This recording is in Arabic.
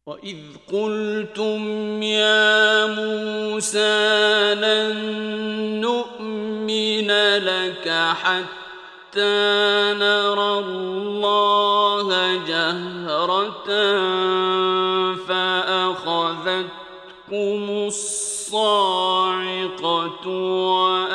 وَإِذْ قُلْتُمْ يَا مُوسَىٰ لَن نُّؤْمِنَ لَكَ حَتَّىٰ نَرَى اللَّهَ جَهْرَةً فَأَخَذَتْكُمُ الصَّاعِقَةُ